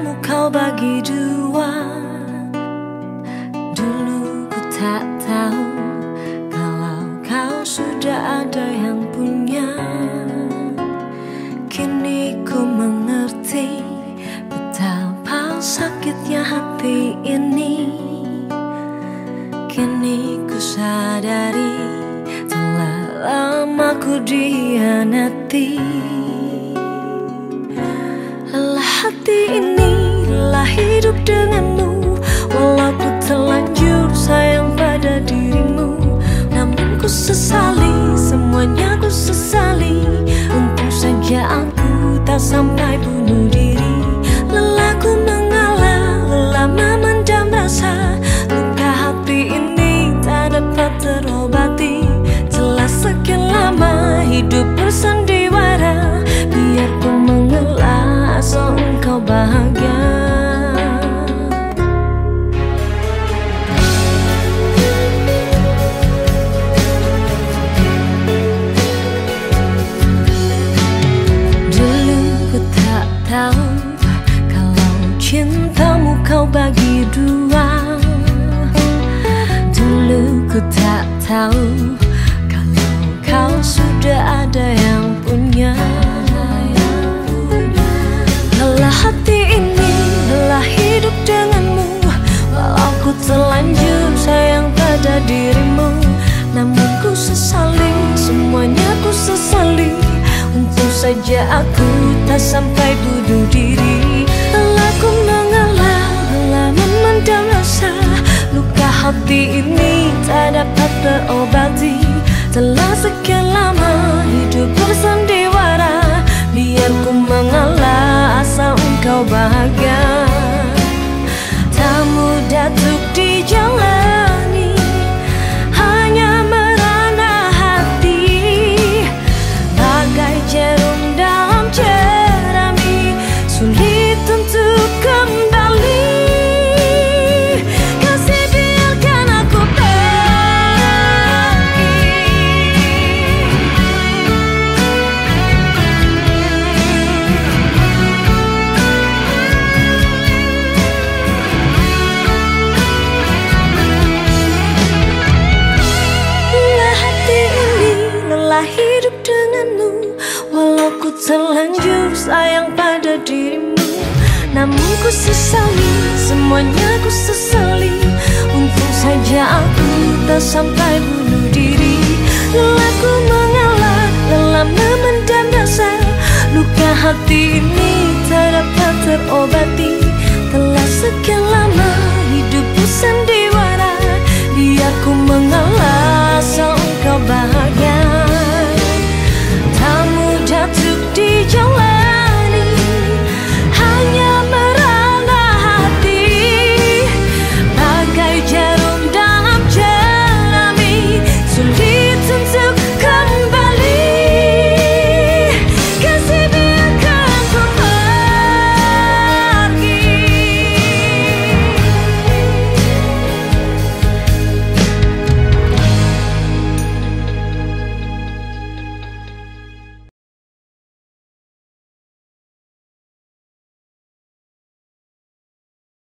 cintamu kau bagi dua. Dulu ku tak tahu kalau kau sudah ada yang punya. Kini ku mengerti betapa sakitnya hati ini. Kini ku sadari telah lama ku dihianati. Lelah hati ini, lelah hidup denganmu. Walau ku terlanjur sayang pada dirimu, namun ku sesali, semuanya ku sesali. Untung saja aku tak sampai bunuh diri. Lelah ku mengalah, lelah memendam rasa. Luka hati ini tak dapat terobati. Telah sekian lama hidup bersandiwara. Biar ku mengalah asal engkau bahagia. Tahu kalau cintamu kau bagi dua. Dulu ku tak tahu kalau kau sudah ada yang punya. Lelah hati ini, lelah hidup denganmu. Walau ku terlanjur sayang pada dirimu, namun ku sesali, semuanya ku sesali. Untung saja aku tak sampai bunuh diri. Lelah ku mengalah, lelah memendam rasa. Luka hati ini tak dapat terobati. Telah sekian lama hidup bersandiwara. Biar ku mengalah asal engkau bahagia. Tak mudah untuk dijalani, hanya merana hati. Bagai jarum dalam jerami, sulit untuk kembali. Kasih biarkan aku pergi. Lelah hati ini, lelah hidup denganmu. Walau ku terlanjur sayang pada dirimu, namun ku sesali, semuanya ku sesali. Untung saja aku tak sampai bunuh diri. Lelah ku mengalah, lelah memendam rasa. Luka hati ini tak dapat